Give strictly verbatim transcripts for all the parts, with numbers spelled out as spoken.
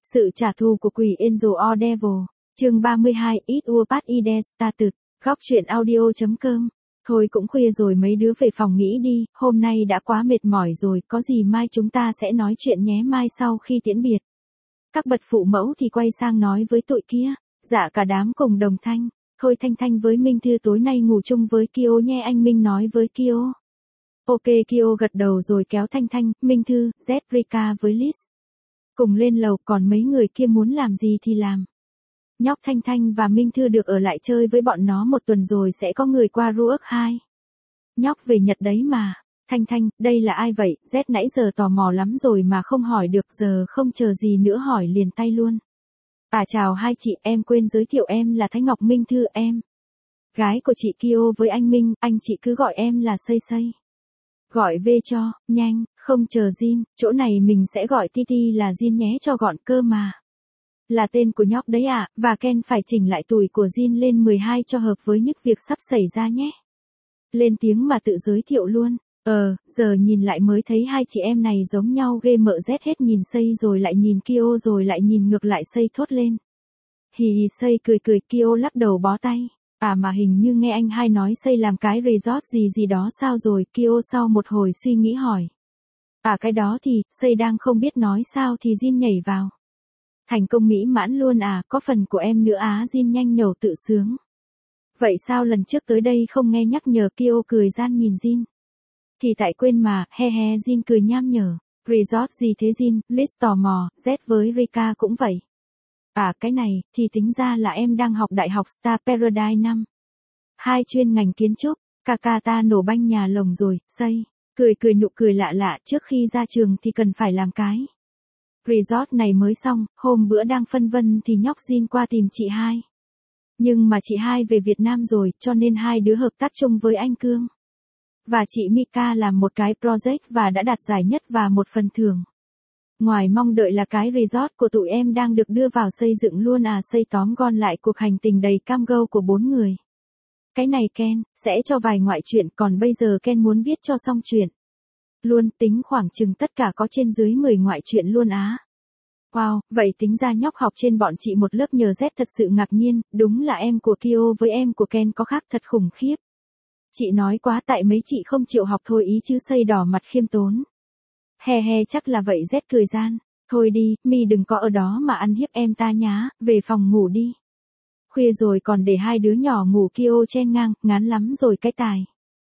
Sự trả thù của quỷ Angel or Devil, chương ba mươi hai, It was part ide status, góc truyện audio.com. Thôi cũng khuya rồi, mấy đứa về phòng nghỉ đi, hôm nay đã quá mệt mỏi rồi, có gì mai chúng ta sẽ nói chuyện nhé. Mai sau khi tiễn biệt các bậc phụ mẫu thì quay sang nói với tụi kia. Dạ cả đám cùng đồng thanh. Thôi Thanh Thanh với Minh Thư tối nay ngủ chung với Kyo nhé, anh Minh nói với Kyo. Ok, Kyo gật đầu rồi kéo Thanh Thanh, Minh Thư, Z, Rika với Liz cùng lên lầu, còn mấy người kia muốn làm gì thì làm. Nhóc Thanh Thanh và Minh Thư được ở lại chơi với bọn nó một tuần rồi sẽ có người qua Ruốc hai. Nhóc về Nhật đấy mà. Thanh Thanh, đây là ai vậy? Z nãy giờ tò mò lắm rồi mà không hỏi được, giờ không chờ gì nữa hỏi liền tay luôn. À chào hai chị, em quên giới thiệu em là Thái Ngọc, Minh Thư em. Gái của chị Kyo với anh Minh, anh chị cứ gọi em là Xây Xây. Gọi V cho, nhanh, không chờ Jin, chỗ này mình sẽ gọi Titi là Jin nhé cho gọn cơ mà. Là tên của nhóc đấy à, và Ken phải chỉnh lại tuổi của Jin lên mười hai cho hợp với những việc sắp xảy ra nhé. Lên tiếng mà tự giới thiệu luôn. Ờ, giờ nhìn lại mới thấy hai chị em này giống nhau ghê, mợ Z hết nhìn Xây rồi lại nhìn Kyo rồi lại nhìn ngược lại Xây thốt lên. Hì hì, Xây cười cười, Kyo lắc đầu bó tay. À mà hình như nghe anh hai nói Xây làm cái resort gì gì đó sao rồi, Kyo sau một hồi suy nghĩ hỏi. À cái đó thì, Xây đang không biết nói sao thì Jin nhảy vào. Thành công mỹ mãn luôn à, có phần của em nữa á, Jin nhanh nhẩu tự sướng. Vậy sao lần trước tới đây không nghe nhắc nhở, Kyo cười gian nhìn Jin. Thì tại quên mà, he he, Jin cười nham nhở. Resort gì thế Jin? Liz tò mò, Z với Rika cũng vậy. À cái này, thì tính ra là em đang học đại học Star Paradise năm hai chuyên ngành kiến trúc. Kaka ta nổ banh nhà lồng rồi, Xây. Cười cười nụ cười lạ lạ, trước khi ra trường thì cần phải làm cái resort này mới xong. Hôm bữa đang phân vân thì nhóc Jin qua tìm chị hai. Nhưng mà chị hai về Việt Nam rồi, cho nên hai đứa hợp tác chung với anh Cương và chị Mika làm một cái project và đã đạt giải nhất và một phần thưởng. Ngoài mong đợi là cái resort của tụi em đang được đưa vào xây dựng luôn à. Xây tóm gọn lại cuộc hành trình đầy cam go của bốn người. Cái này Ken, sẽ cho vài ngoại truyện, còn bây giờ Ken muốn viết cho xong chuyện luôn, tính khoảng chừng tất cả có trên dưới mười ngoại truyện luôn á. Wow, vậy tính ra nhóc học trên bọn chị một lớp nhờ Z thật sự ngạc nhiên, đúng là em của Kyo với em của Ken có khác thật khủng khiếp. Chị nói quá, tại mấy chị không chịu học thôi ý chứ. Xây đỏ mặt khiêm tốn. He he, chắc là vậy, Z cười gian. Thôi đi, mi đừng có ở đó mà ăn hiếp em ta nhá, về phòng ngủ đi. Khuya rồi còn để hai đứa nhỏ ngủ, Kyo chen ngang, ngán lắm rồi cái tài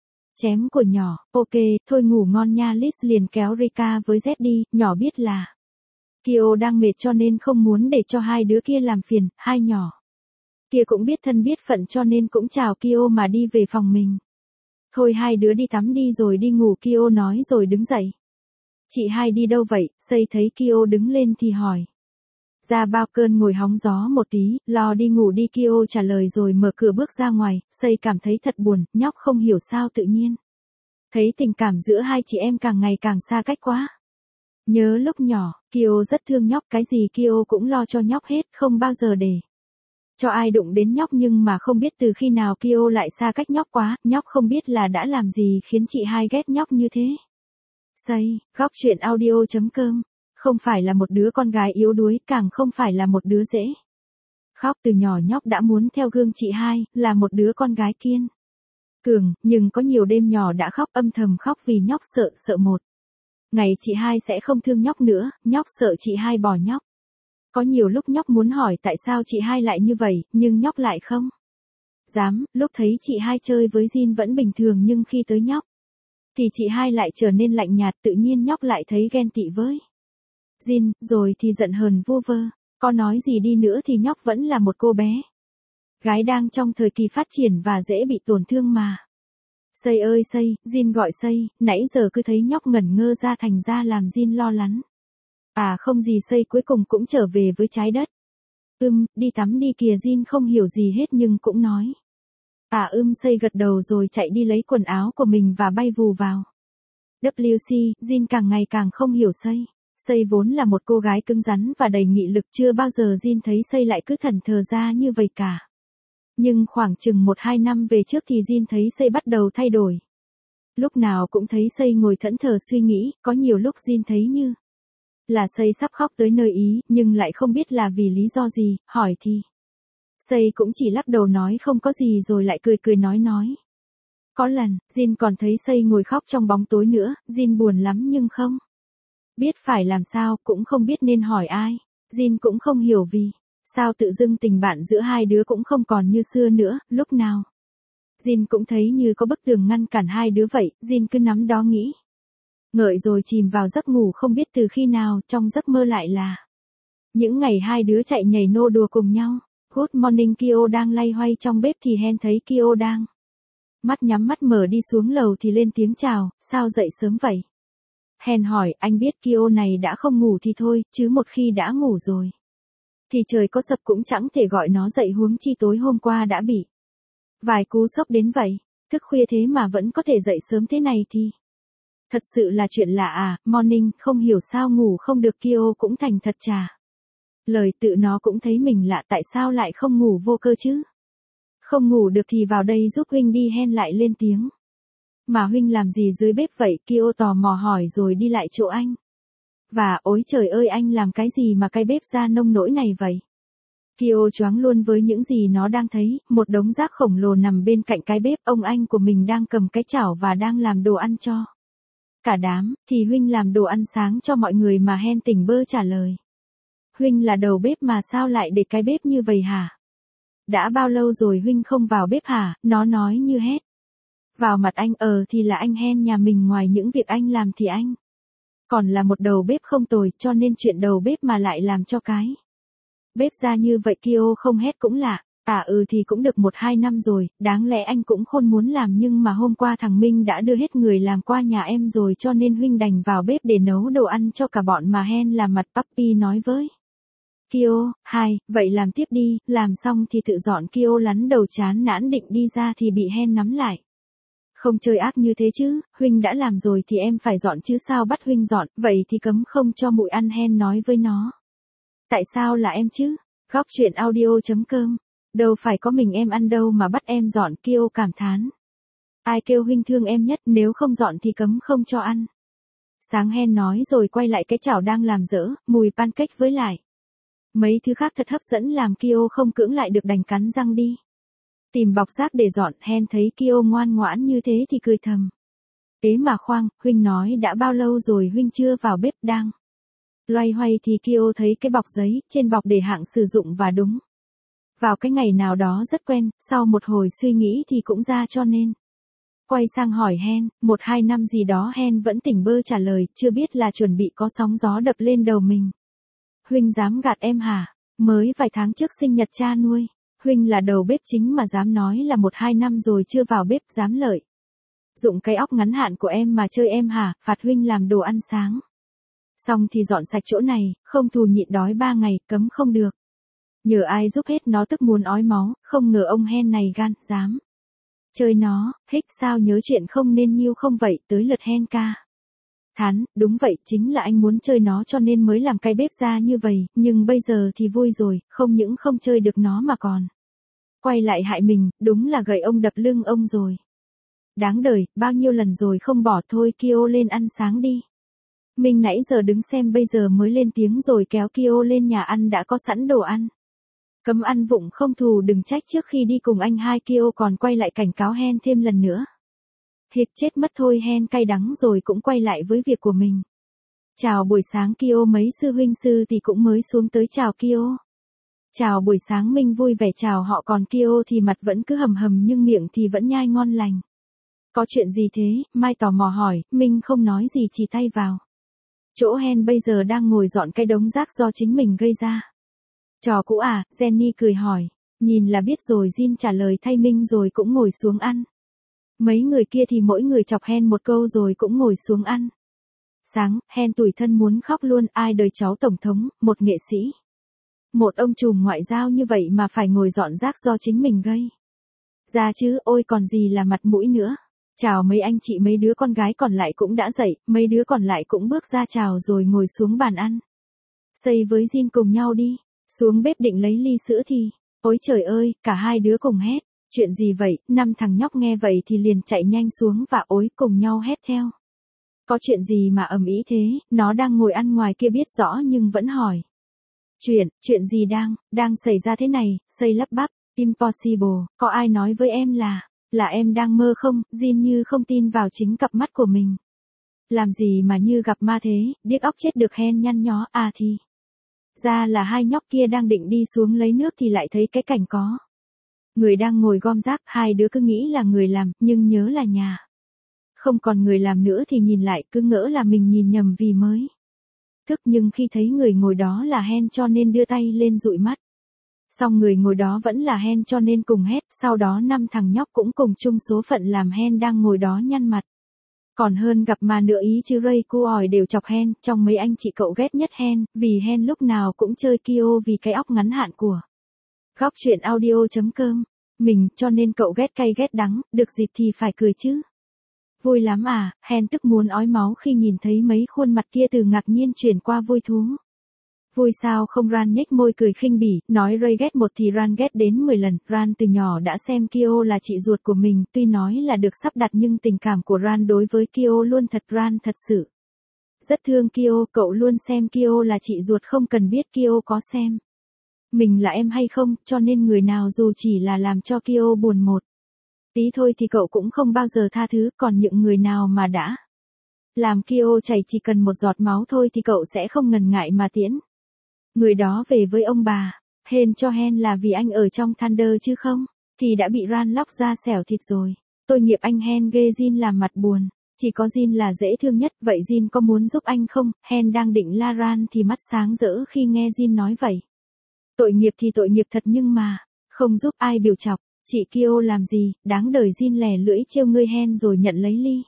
chém của nhỏ. Ok, thôi ngủ ngon nha. Liz liền kéo Rika với Z đi, nhỏ biết là Kyo đang mệt cho nên không muốn để cho hai đứa kia làm phiền. Hai nhỏ kia cũng biết thân biết phận cho nên cũng chào Kyo mà đi về phòng mình. Thôi hai đứa đi tắm đi rồi đi ngủ, Kyo nói rồi đứng dậy. Chị hai đi đâu vậy? Xây thấy Kyo đứng lên thì hỏi. Ra bao cơn ngồi hóng gió một tí, lo đi ngủ đi, Kyo trả lời rồi mở cửa bước ra ngoài. Xây cảm thấy thật buồn, nhóc không hiểu sao tự nhiên thấy tình cảm giữa hai chị em càng ngày càng xa cách quá. Nhớ lúc nhỏ, Kyo rất thương nhóc, cái gì Kyo cũng lo cho nhóc hết, không bao giờ để cho ai đụng đến nhóc, nhưng mà không biết từ khi nào Kyo lại xa cách nhóc quá, nhóc không biết là đã làm gì khiến chị hai ghét nhóc như thế. Xây, góc truyện audio.com, không phải là một đứa con gái yếu đuối, càng không phải là một đứa dễ khóc. Từ nhỏ nhóc đã muốn theo gương chị hai, là một đứa con gái kiên cường, nhưng có nhiều đêm nhỏ đã khóc, âm thầm khóc vì nhóc sợ, sợ một ngày chị hai sẽ không thương nhóc nữa, nhóc sợ chị hai bỏ nhóc. Có nhiều lúc nhóc muốn hỏi tại sao chị hai lại như vậy, nhưng nhóc lại không dám. Lúc thấy chị hai chơi với Jin vẫn bình thường, nhưng khi tới nhóc thì chị hai lại trở nên lạnh nhạt, tự nhiên nhóc lại thấy ghen tị với Jin, rồi thì giận hờn vu vơ. Có nói gì đi nữa thì nhóc vẫn là một cô bé gái đang trong thời kỳ phát triển và dễ bị tổn thương mà. Xây ơi Xây, Jin gọi Xây, nãy giờ cứ thấy nhóc ngẩn ngơ ra thành ra làm Jin lo lắng. À không gì, Xây cuối cùng cũng trở về với trái đất. Ưm, đi tắm đi kìa. Jin không hiểu gì hết nhưng cũng nói. À ưm, Xây gật đầu rồi chạy đi lấy quần áo của mình và bay vù vào vê xê. Jin càng ngày càng không hiểu Xây. Xây vốn là một cô gái cứng rắn và đầy nghị lực, chưa bao giờ Jin thấy Xây lại cứ thẫn thờ ra như vậy cả. Nhưng khoảng chừng một hai năm về trước thì Jin thấy Xây bắt đầu thay đổi. Lúc nào cũng thấy Xây ngồi thẫn thờ suy nghĩ, có nhiều lúc Jin thấy như Là Xây sắp khóc tới nơi ý, nhưng lại không biết là vì lý do gì, hỏi thì. Xây cũng chỉ lắc đầu nói không có gì rồi lại cười cười nói nói. Có lần, Jin còn thấy Xây ngồi khóc trong bóng tối nữa, Jin buồn lắm nhưng không biết phải làm sao, cũng không biết nên hỏi ai. Jin cũng không hiểu vì sao tự dưng tình bạn giữa hai đứa cũng không còn như xưa nữa, lúc nào. Jin cũng thấy như có bức tường ngăn cản hai đứa vậy, Jin cứ nắm đó nghĩ. Ngợi rồi chìm vào giấc ngủ không biết từ khi nào, trong giấc mơ lại là những ngày hai đứa chạy nhảy nô đùa cùng nhau. Good morning, Kyo đang lay hoay trong bếp thì Hen thấy Kyo đang mắt nhắm mắt mở đi xuống lầu thì lên tiếng chào, sao dậy sớm vậy? Hen hỏi, anh biết Kyo này đã không ngủ thì thôi, chứ một khi đã ngủ rồi thì trời có sập cũng chẳng thể gọi nó dậy, huống chi tối hôm qua đã bị vài cú sốc đến vậy, thức khuya thế mà vẫn có thể dậy sớm thế này thì thật sự là chuyện lạ à. Morning, không hiểu sao ngủ không được, Kyo cũng thành thật trả lời, tự nó cũng thấy mình lạ, tại sao lại không ngủ vô cơ chứ? Không ngủ được thì vào đây giúp huynh đi, Hen lại lên tiếng. Mà huynh làm gì dưới bếp vậy? Kyo tò mò hỏi rồi đi lại chỗ anh. Và ôi trời ơi, anh làm cái gì mà cái bếp ra nông nỗi này vậy? Kyo choáng luôn với những gì nó đang thấy, một đống rác khổng lồ nằm bên cạnh cái bếp, ông anh của mình đang cầm cái chảo và đang làm đồ ăn cho cả đám, thì huynh làm đồ ăn sáng cho mọi người mà. Hen tỉnh bơ trả lời. Huynh là đầu bếp mà sao lại để cái bếp như vậy hả? Đã bao lâu rồi huynh không vào bếp hả? Nó nói như hét vào mặt anh. Ờ thì là anh Hen nhà mình, ngoài những việc anh làm thì anh còn là một đầu bếp không tồi, cho nên chuyện đầu bếp mà lại làm cho cái bếp ra như vậy. Kyo không hét cũng lạ. À ừ thì cũng được một hai năm rồi, đáng lẽ anh cũng khôn muốn làm, nhưng mà hôm qua thằng Minh đã đưa hết người làm qua nhà em rồi, cho nên huynh đành vào bếp để nấu đồ ăn cho cả bọn mà. Hen làm mặt puppy nói với Kyo. Hai, vậy làm tiếp đi, làm xong thì tự dọn. Kyo lắn đầu chán nản định đi ra thì bị Hen nắm lại. Không chơi ác như thế chứ, huynh đã làm rồi thì em phải dọn chứ sao bắt huynh dọn, vậy thì cấm không cho mụi ăn. Hen nói với nó. Tại sao là em chứ? Góc truyện audio chấm com. Đâu phải có mình em ăn đâu mà bắt em dọn. Kyo cảm thán. Ai kêu huynh thương em nhất, nếu không dọn thì cấm không cho ăn. Sáng, Hen nói rồi quay lại cái chảo đang làm dở, mùi pancake với lại mấy thứ khác thật hấp dẫn làm Kyo không cưỡng lại được, đành cắn răng đi tìm bọc rác để dọn. Hen thấy Kyo ngoan ngoãn như thế thì cười thầm. Ế mà khoan, huynh nói đã bao lâu rồi huynh chưa vào bếp? Đang loay hoay thì Kyo thấy cái bọc giấy, trên bọc để hạng sử dụng và đúng vào cái ngày nào đó rất quen. Sau một hồi suy nghĩ thì cũng ra, cho nên quay sang hỏi Hen. Một hai năm gì đó. Hen vẫn tỉnh bơ trả lời, chưa biết là chuẩn bị có sóng gió đập lên đầu mình. Huynh dám gạt em hả? Mới vài tháng trước sinh nhật cha nuôi, huynh là đầu bếp chính mà dám nói là một hai năm rồi chưa vào bếp, dám lợi dụng cái óc ngắn hạn của em mà chơi em hả? Phạt huynh làm đồ ăn sáng xong thì dọn sạch chỗ này, không thù nhịn đói ba ngày, cấm không được. Nhờ ai giúp hết, nó tức muốn ói máu, không ngờ ông Hen này gan, dám chơi nó. Hích, sao nhớ chuyện không nên nhiêu không vậy? Tới lượt Hen ca thán, đúng vậy, chính là anh muốn chơi nó cho nên mới làm cái bếp ra như vậy, nhưng bây giờ thì vui rồi, không những không chơi được nó mà còn quay lại hại mình, đúng là gậy ông đập lưng ông rồi. Đáng đời, bao nhiêu lần rồi không bỏ. Thôi Kyo lên ăn sáng đi. Minh nãy giờ đứng xem bây giờ mới lên tiếng rồi kéo Kyo lên nhà ăn, đã có sẵn đồ ăn. Cấm ăn vụng không thù đừng trách. Trước khi đi cùng anh hai, Kyo còn quay lại cảnh cáo Hen thêm lần nữa. Thiệt chết mất thôi. Hen cay đắng rồi cũng quay lại với việc của mình. Chào buổi sáng Kyo, mấy sư huynh sư thì cũng mới xuống tới chào Kyo. Chào buổi sáng. Minh vui vẻ chào họ, còn Kyo thì mặt vẫn cứ hầm hầm nhưng miệng thì vẫn nhai ngon lành. Có chuyện gì thế? Mai tò mò hỏi. Minh không nói gì, chỉ tay vào chỗ Hen bây giờ đang ngồi dọn cái đống rác do chính mình gây ra. Trò cũ à? Jenny cười hỏi. Nhìn là biết rồi. Jin trả lời thay Minh rồi cũng ngồi xuống ăn. Mấy người kia thì mỗi người chọc Hen một câu rồi cũng ngồi xuống ăn. Sáng, Hen tủi thân muốn khóc luôn. Ai đời cháu tổng thống, một nghệ sĩ, một ông trùm ngoại giao như vậy mà phải ngồi dọn rác do chính mình gây ra chứ, ôi còn gì là mặt mũi nữa. Chào mấy anh chị. Mấy đứa con gái còn lại cũng đã dậy, mấy đứa còn lại cũng bước ra chào rồi ngồi xuống bàn ăn. Xây với Jin cùng nhau đi xuống bếp định lấy ly sữa thì, ôi trời ơi, cả hai đứa cùng hét. Chuyện gì vậy? Năm thằng nhóc nghe vậy thì liền chạy nhanh xuống và ối cùng nhau hét theo. Có chuyện gì mà ầm ĩ thế, nó đang ngồi ăn ngoài kia biết rõ nhưng vẫn hỏi. Chuyện, chuyện gì đang, đang xảy ra thế này, Say lắp bắp, impossible, có ai nói với em là, là em đang mơ không, Jin như không tin vào chính cặp mắt của mình. Làm gì mà như gặp ma thế, điếc óc chết được, Hen nhăn nhó, à thì. Ra là hai nhóc kia đang định đi xuống lấy nước thì lại thấy cái cảnh có. Người đang ngồi gom rác, hai đứa cứ nghĩ là người làm, nhưng nhớ là nhà. Không còn người làm nữa thì nhìn lại cứ ngỡ là mình nhìn nhầm vì mới thức, nhưng khi thấy người ngồi đó là Hen cho nên đưa tay lên dụi mắt. Xong người ngồi đó vẫn là Hen cho nên cùng hét, sau đó năm thằng nhóc cũng cùng chung số phận làm Hen đang ngồi đó nhăn mặt. Còn hơn gặp ma nữa ý chứ, Ray cu ỏi đều chọc Hen, trong mấy anh chị cậu ghét nhất Hen, vì Hen lúc nào cũng chơi Kyo vì cái óc ngắn hạn của. Góc truyện audio chấm com, mình, cho nên cậu ghét cay ghét đắng, được dịp thì phải cười chứ. Vui lắm à, Hen tức muốn ói máu khi nhìn thấy mấy khuôn mặt kia từ ngạc nhiên chuyển qua vui thú. Vui sao không, Ran nhếch môi cười khinh bỉ, nói Ray ghét một thì Ran ghét đến mười lần. Ran từ nhỏ đã xem Kyo là chị ruột của mình, tuy nói là được sắp đặt nhưng tình cảm của Ran đối với Kyo luôn thật. Ran thật sự rất thương Kyo, cậu luôn xem Kyo là chị ruột không cần biết Kyo có xem mình là em hay không, cho nên người nào dù chỉ là làm cho Kyo buồn một tí thôi thì cậu cũng không bao giờ tha thứ, còn những người nào mà đã làm Kyo chảy chỉ cần một giọt máu thôi thì cậu sẽ không ngần ngại mà tiễn người đó về với ông bà. Hên cho Hen là vì anh ở trong Thunder chứ không thì đã bị Ran lóc ra xẻo thịt rồi. Tôi nghiệp anh Hen ghê, Jin làm mặt buồn. Chỉ có Jin là dễ thương nhất, vậy Jin có muốn giúp anh không? Hen đang định la Ran thì mắt sáng rỡ khi nghe Jin nói vậy. Tội nghiệp thì tội nghiệp thật nhưng mà, không giúp ai biểu chọc, chị Kyo làm gì, đáng đời. Jin lè lưỡi trêu ngươi Hen rồi nhận lấy ly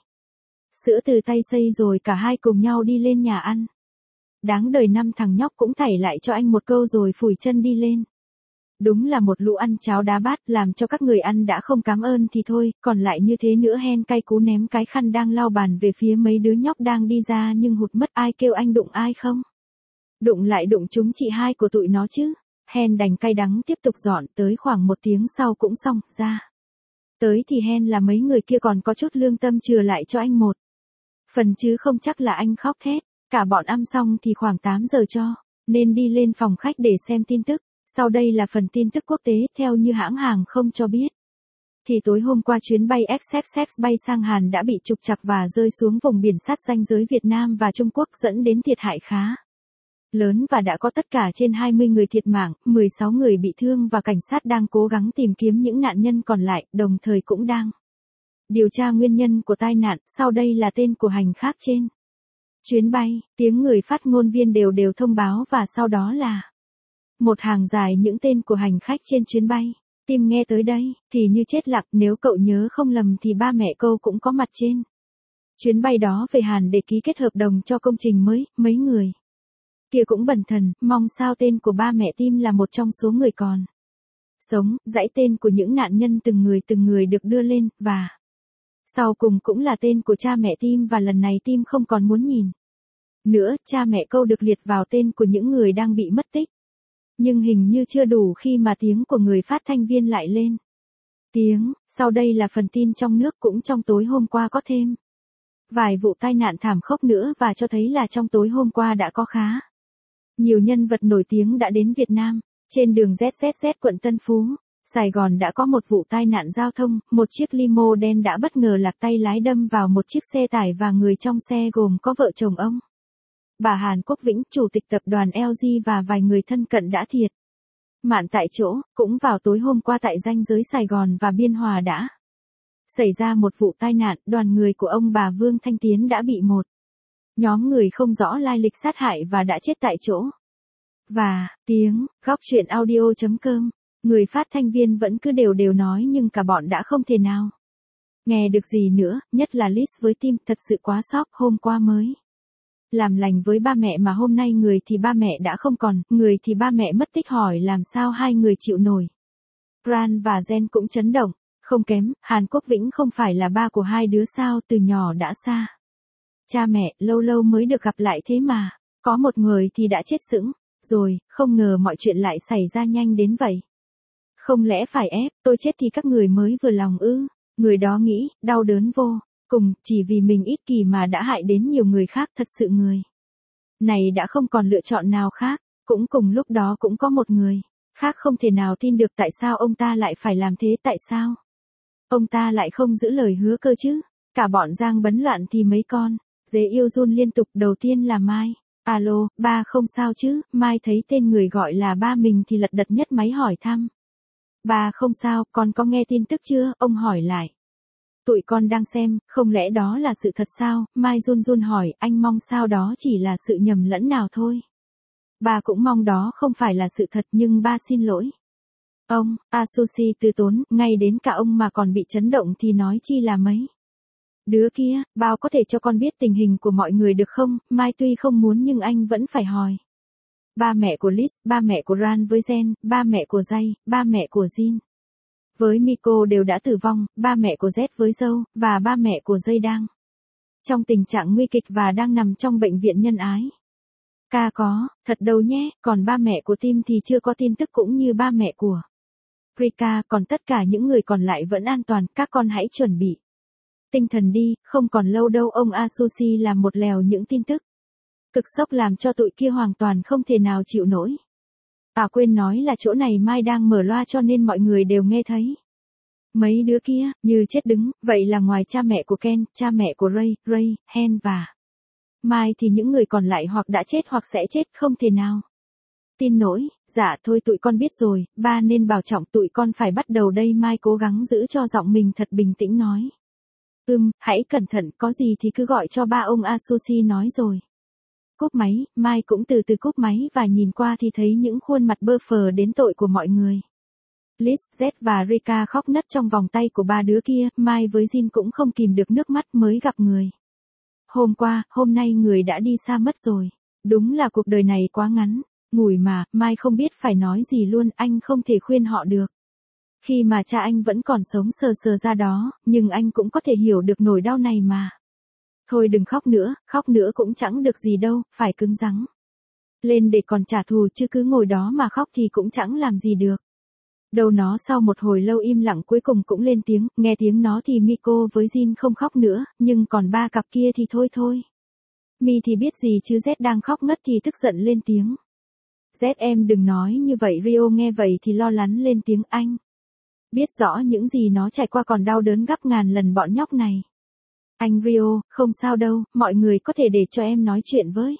sữa từ tay Say rồi cả hai cùng nhau đi lên nhà ăn. Đáng đời, năm thằng nhóc cũng thảy lại cho anh một câu rồi phủi chân đi lên. Đúng là một lũ ăn cháo đá bát, làm cho các người ăn đã không cám ơn thì thôi, còn lại như thế nữa. Hen cay cú ném cái khăn đang lau bàn về phía mấy đứa nhóc đang đi ra nhưng hụt mất. Ai kêu anh đụng ai không? Đụng lại đụng chúng chị hai của tụi nó chứ. Hen đành cay đắng tiếp tục dọn, tới khoảng một tiếng sau cũng xong, ra. Tới thì Hen là mấy người kia còn có chút lương tâm chừa lại cho anh một phần chứ không chắc là anh khóc thét. Cả bọn ăn xong thì khoảng tám giờ cho, nên đi lên phòng khách để xem tin tức. Sau đây là phần tin tức quốc tế, theo như hãng hàng không cho biết. Thì tối hôm qua chuyến bay Excelsior bay sang Hàn đã bị trục trặc và rơi xuống vùng biển sát ranh giới Việt Nam và Trung Quốc, dẫn đến thiệt hại khá lớn và đã có tất cả trên hai mươi người thiệt mạng, mười sáu người bị thương và cảnh sát đang cố gắng tìm kiếm những nạn nhân còn lại, đồng thời cũng đang điều tra nguyên nhân của tai nạn. Sau đây là tên của hành khách trên chuyến bay, tiếng người phát ngôn viên đều đều thông báo và sau đó là một hàng dài những tên của hành khách trên chuyến bay. Tim nghe tới đây thì như chết lặng, nếu cậu nhớ không lầm thì ba mẹ cô cũng có mặt trên chuyến bay đó về Hàn để ký kết hợp đồng cho công trình mới. Mấy người kia cũng bần thần, mong sao tên của ba mẹ Tim là một trong số người còn sống. Dãy tên của những nạn nhân từng người từng người được đưa lên, và sau cùng cũng là tên của cha mẹ Tim, và lần này Tim không còn muốn nhìn nữa. Cha mẹ câu được liệt vào tên của những người đang bị mất tích. Nhưng hình như chưa đủ khi mà tiếng của người phát thanh viên lại lên tiếng. Sau đây là phần tin trong nước. Cũng trong tối hôm qua có thêm vài vụ tai nạn thảm khốc nữa, và cho thấy là trong tối hôm qua đã có khá nhiều nhân vật nổi tiếng đã đến Việt Nam. Trên đường Z Z Z quận Tân Phú, Sài Gòn đã có một vụ tai nạn giao thông, một chiếc limo đen đã bất ngờ lạc tay lái đâm vào một chiếc xe tải và người trong xe gồm có vợ chồng ông bà Hàn Quốc Vĩnh, chủ tịch tập đoàn lờ giê và vài người thân cận đã thiệt mạng tại chỗ. Cũng vào tối hôm qua tại ranh giới Sài Gòn và Biên Hòa đã xảy ra một vụ tai nạn, đoàn người của ông bà Vương Thanh Tiến đã bị một nhóm người không rõ lai lịch sát hại và đã chết tại chỗ. Và, tiếng, góc truyện audio chấm com, người phát thanh viên vẫn cứ đều đều nói nhưng cả bọn đã không thể nào nghe được gì nữa, nhất là Liz với Tim, thật sự quá sốc. Hôm qua mới làm lành với ba mẹ mà hôm nay người thì ba mẹ đã không còn, người thì ba mẹ mất tích, hỏi làm sao hai người chịu nổi. Ran và Jen cũng chấn động, không kém. Hàn Quốc Vĩnh không phải là ba của hai đứa sao, từ nhỏ đã xa cha mẹ, lâu lâu mới được gặp lại thế mà. Có một người thì đã chết sững rồi, không ngờ mọi chuyện lại xảy ra nhanh đến vậy. Không lẽ phải ép tôi chết thì các người mới vừa lòng ư? Người đó nghĩ, đau đớn vô Cùng, chỉ vì mình ích kỷ mà đã hại đến nhiều người khác, thật sự người này đã không còn lựa chọn nào khác. Cũng cùng lúc đó cũng có một người khác không thể nào tin được tại sao ông ta lại phải làm thế, tại sao ông ta lại không giữ lời hứa cơ chứ. Cả bọn Giang bấn loạn thì mấy con dế yêu run liên tục. Đầu tiên là Mai. Alo, ba không sao chứ? Mai thấy tên người gọi là ba mình thì lật đật nhất máy hỏi thăm. Ba không sao, con có nghe tin tức chưa? Ông hỏi lại. Tụi con đang xem, không lẽ đó là sự thật sao? Mai run run hỏi, anh mong sao đó chỉ là sự nhầm lẫn nào thôi. Ba cũng mong đó không phải là sự thật, nhưng ba xin lỗi. Ông, Asushi từ tốn, ngay đến cả ông mà còn bị chấn động thì nói chi là mấy đứa kia. Bao có thể cho con biết tình hình của mọi người được không? Mai tuy không muốn nhưng anh vẫn phải hỏi. Ba mẹ của Liz, ba mẹ của Ran với Jen, ba mẹ của Jay, ba mẹ của Jin với Miko đều đã tử vong, ba mẹ của Z với Joe, và ba mẹ của Jay đang trong tình trạng nguy kịch và đang nằm trong bệnh viện nhân ái. Ca có, thật đâu nhé, còn ba mẹ của Tim thì chưa có tin tức cũng như ba mẹ của Rika, còn tất cả những người còn lại vẫn an toàn, các con hãy chuẩn bị tinh thần đi, không còn lâu đâu. Ông Asushi làm một lèo những tin tức cực sốc làm cho tụi kia hoàn toàn không thể nào chịu nổi. À quên nói là chỗ này Mai đang mở loa cho nên mọi người đều nghe thấy. Mấy đứa kia, như chết đứng, vậy là ngoài cha mẹ của Ken, cha mẹ của Ray, Ray, Hen và Mai thì những người còn lại hoặc đã chết hoặc sẽ chết, không thể nào tin nổi. Dạ thôi tụi con biết rồi, ba nên bảo trọng, tụi con phải bắt đầu đây. Mai cố gắng giữ cho giọng mình thật bình tĩnh nói. Ừm, hãy cẩn thận, có gì thì cứ gọi cho ba, ông Asushi nói rồi. Cúp máy, Mai cũng từ từ cúp máy và nhìn qua thì thấy những khuôn mặt bơ phờ đến tội của mọi người. Liz, Z và Rika khóc nấc trong vòng tay của ba đứa kia, Mai với Jin cũng không kìm được nước mắt mới gặp người. Hôm qua, hôm nay người đã đi xa mất rồi. Đúng là cuộc đời này quá ngắn, ngủi mà, Mai không biết phải nói gì luôn, anh không thể khuyên họ được. Khi mà cha anh vẫn còn sống sờ sờ ra đó, nhưng anh cũng có thể hiểu được nỗi đau này mà. Thôi đừng khóc nữa, khóc nữa cũng chẳng được gì đâu, phải cứng rắn lên để còn trả thù, chứ cứ ngồi đó mà khóc thì cũng chẳng làm gì được. Đâu nó sau một hồi lâu im lặng cuối cùng cũng lên tiếng, nghe tiếng nó thì Miko với Jin không khóc nữa, nhưng còn ba cặp kia thì thôi thôi. Mi thì biết gì chứ, Z đang khóc ngất thì tức giận lên tiếng. Z em đừng nói như vậy. Rio nghe vậy thì lo lắng lên tiếng, anh biết rõ những gì nó trải qua còn đau đớn gấp ngàn lần bọn nhóc này. Anh Rio, không sao đâu, mọi người có thể để cho em nói chuyện với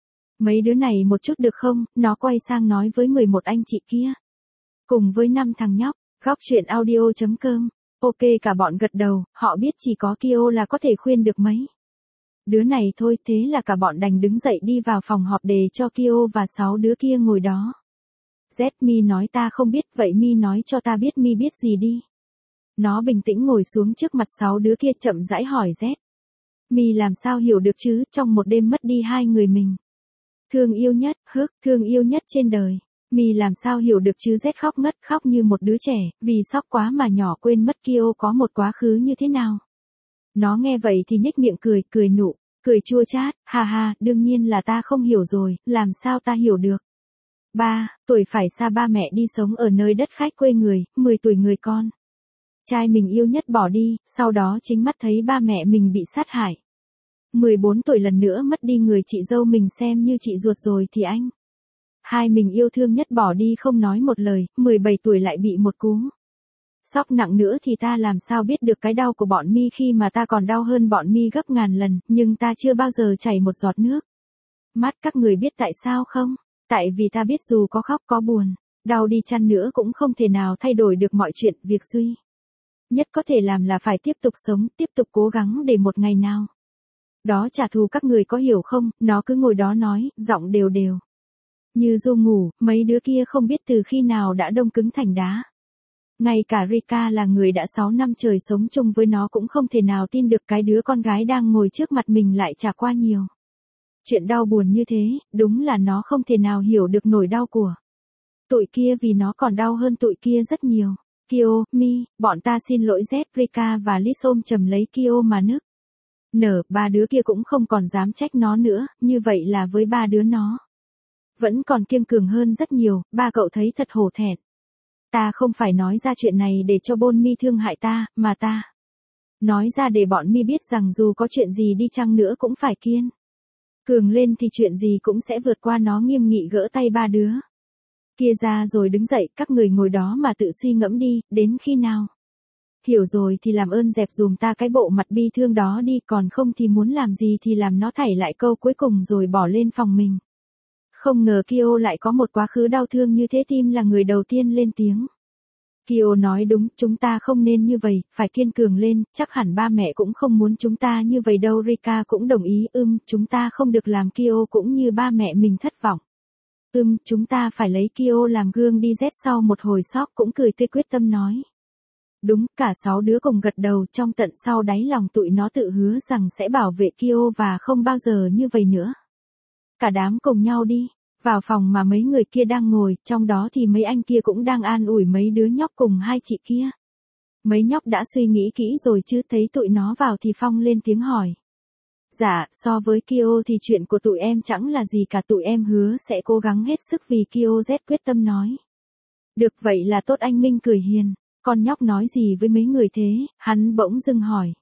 mấy đứa này một chút được không? Nó quay sang nói với mười một anh chị kia. Cùng với năm thằng nhóc, góc chuyện audio chấm com. Ok, cả bọn gật đầu, họ biết chỉ có Kyo là có thể khuyên được mấy đứa này thôi, thế là cả bọn đành đứng dậy đi vào phòng họp để cho Kyo và sáu đứa kia ngồi đó. Z, Mi nói ta không biết, vậy Mi nói cho ta biết Mi biết gì đi. Nó bình tĩnh ngồi xuống trước mặt sáu đứa kia chậm rãi hỏi Z. Mi làm sao hiểu được chứ, trong một đêm mất đi hai người mình thương yêu nhất, hức, thương yêu nhất trên đời. Mi làm sao hiểu được chứ, Z khóc ngất, khóc như một đứa trẻ, vì sốc quá mà nhỏ quên mất Kyo có một quá khứ như thế nào. Nó nghe vậy thì nhếch miệng cười, cười nụ, cười chua chát, ha ha, đương nhiên là ta không hiểu rồi, làm sao ta hiểu được. Ba, tuổi phải xa ba mẹ đi sống ở nơi đất khách quê người, mười tuổi người con trai mình yêu nhất bỏ đi, sau đó chính mắt thấy ba mẹ mình bị sát hại. mười bốn tuổi lần nữa mất đi người chị dâu mình xem như chị ruột rồi thì anh hai mình yêu thương nhất bỏ đi không nói một lời, mười bảy tuổi lại bị một cú sốc nặng nữa thì ta làm sao biết được cái đau của bọn Mi khi mà ta còn đau hơn bọn Mi gấp ngàn lần, nhưng ta chưa bao giờ chảy một giọt nước mắt. Các người biết tại sao không? Tại vì ta biết dù có khóc có buồn, đau đi chăng nữa cũng không thể nào thay đổi được mọi chuyện, việc duy nhất có thể làm là phải tiếp tục sống, tiếp tục cố gắng để một ngày nào đó trả thù, các người có hiểu không? Nó cứ ngồi đó nói, giọng đều đều như ru ngủ, mấy đứa kia không biết từ khi nào đã đông cứng thành đá. Ngay cả Rika là người đã sáu năm trời sống chung với nó cũng không thể nào tin được cái đứa con gái đang ngồi trước mặt mình lại trải qua nhiều chuyện đau buồn như thế, đúng là nó không thể nào hiểu được nỗi đau của tụi kia, vì nó còn đau hơn tụi kia rất nhiều. Kyo, Mi, bọn ta xin lỗi. Z, Rika và Liz ôm chầm lấy Kyo mà nức nở, ba đứa kia cũng không còn dám trách nó nữa, như vậy là với ba đứa nó vẫn còn kiêng cường hơn rất nhiều. Ba cậu thấy thật hổ thẹn. Ta không phải nói ra chuyện này để cho Bôn Mi thương hại ta, mà ta Nói ra để bọn mi biết rằng dù có chuyện gì đi chăng nữa cũng phải kiên cường lên thì chuyện gì cũng sẽ vượt qua nó, nghiêm nghị gỡ tay ba đứa kia ra rồi đứng dậy, các người ngồi đó mà tự suy ngẫm đi, đến khi nào hiểu rồi thì làm ơn dẹp dùm ta cái bộ mặt bi thương đó đi, còn không thì muốn làm gì thì làm, nó thảy lại câu cuối cùng rồi bỏ lên phòng mình. Không ngờ Kyo lại có một quá khứ đau thương như thế, Tim là người đầu tiên lên tiếng. Kyo nói đúng, chúng ta không nên như vậy, phải kiên cường lên, chắc hẳn ba mẹ cũng không muốn chúng ta như vậy đâu. Rika cũng đồng ý, ưm, chúng ta không được làm Kyo cũng như ba mẹ mình thất vọng. Ưm, chúng ta phải lấy Kyo làm gương đi. Z sau một hồi sóc cũng cười tươi quyết tâm nói. Đúng, cả sáu đứa cùng gật đầu, trong tận sau đáy lòng tụi nó tự hứa rằng sẽ bảo vệ Kyo và không bao giờ như vậy nữa. Cả đám cùng nhau đi vào phòng mà mấy người kia đang ngồi, trong đó thì mấy anh kia cũng đang an ủi mấy đứa nhóc cùng hai chị kia. Mấy nhóc đã suy nghĩ kỹ rồi chứ, thấy tụi nó vào thì Phong lên tiếng hỏi. Dạ, so với Kyo thì chuyện của tụi em chẳng là gì cả, tụi em hứa sẽ cố gắng hết sức vì Kyo. Z quyết tâm nói. Được vậy là tốt, anh Minh cười hiền. Con nhóc nói gì với mấy người thế? Hắn bỗng dưng hỏi.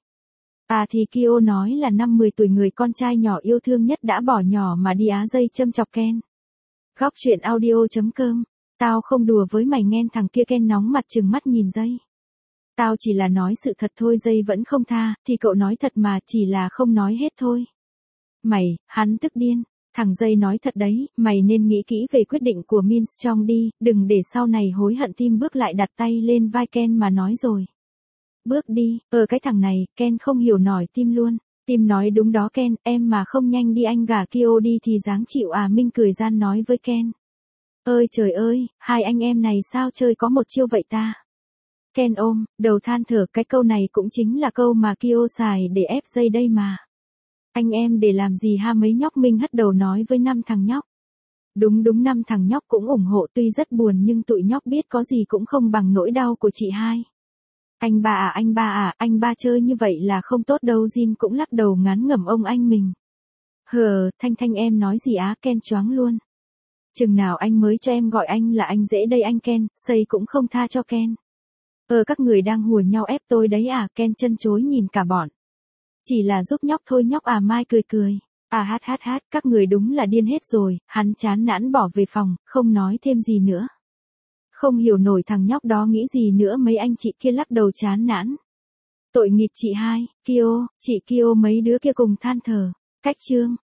À thì Kyo nói là năm mười tuổi người con trai nhỏ yêu thương nhất đã bỏ nhỏ mà đi á dây châm chọc Ken. Góc truyện audio chấm com. Tao không đùa với mày nghe, thằng kia Ken nóng mặt trừng mắt nhìn Dây. Tao chỉ là nói sự thật thôi. Dây vẫn không tha, thì cậu nói thật mà, chỉ là không nói hết thôi. Mày, hắn tức điên. Thằng Dây nói thật đấy, mày nên nghĩ kỹ về quyết định của Min Strong đi, đừng để sau này hối hận. Tim bước lại đặt tay lên vai Ken mà nói rồi. Bước đi, ờ cái thằng này, Ken không hiểu nổi Tim luôn. Tim nói đúng đó Ken, em mà không nhanh đi anh gả Kyo đi thì dáng chịu à. Minh cười gian nói với Ken. Ơi trời ơi, hai anh em này sao chơi có một chiêu vậy ta. Ken ôm đầu than thở, cái câu này cũng chính là câu mà Kyo xài để ép Dây đây mà. Anh em để làm gì ha? Mấy nhóc Minh hất đầu nói với năm thằng nhóc. Đúng đúng, năm thằng nhóc cũng ủng hộ, tuy rất buồn nhưng tụi nhóc biết có gì cũng không bằng nỗi đau của chị hai. Anh ba à, anh ba à, anh ba chơi như vậy là không tốt đâu. Jin cũng lắc đầu ngán ngẩm ông anh mình. Hờ, Thanh Thanh em nói gì á? Ken choáng luôn. Chừng nào anh mới cho em gọi anh là anh dễ đây anh Ken. Xây cũng không tha cho Ken. Ờ các người đang hùa nhau ép tôi đấy à? Ken chân chối nhìn cả bọn. Chỉ là giúp nhóc thôi nhóc à. Mai cười cười. À hát hát hát, các người đúng là điên hết rồi. Hắn chán nản bỏ về phòng, không nói thêm gì nữa. Không hiểu nổi thằng nhóc đó nghĩ gì nữa. Mấy anh chị kia lắc đầu chán nản. Tội nghiệp chị hai, Kyo, chị Kyo, mấy đứa kia cùng than thở. Cách chương.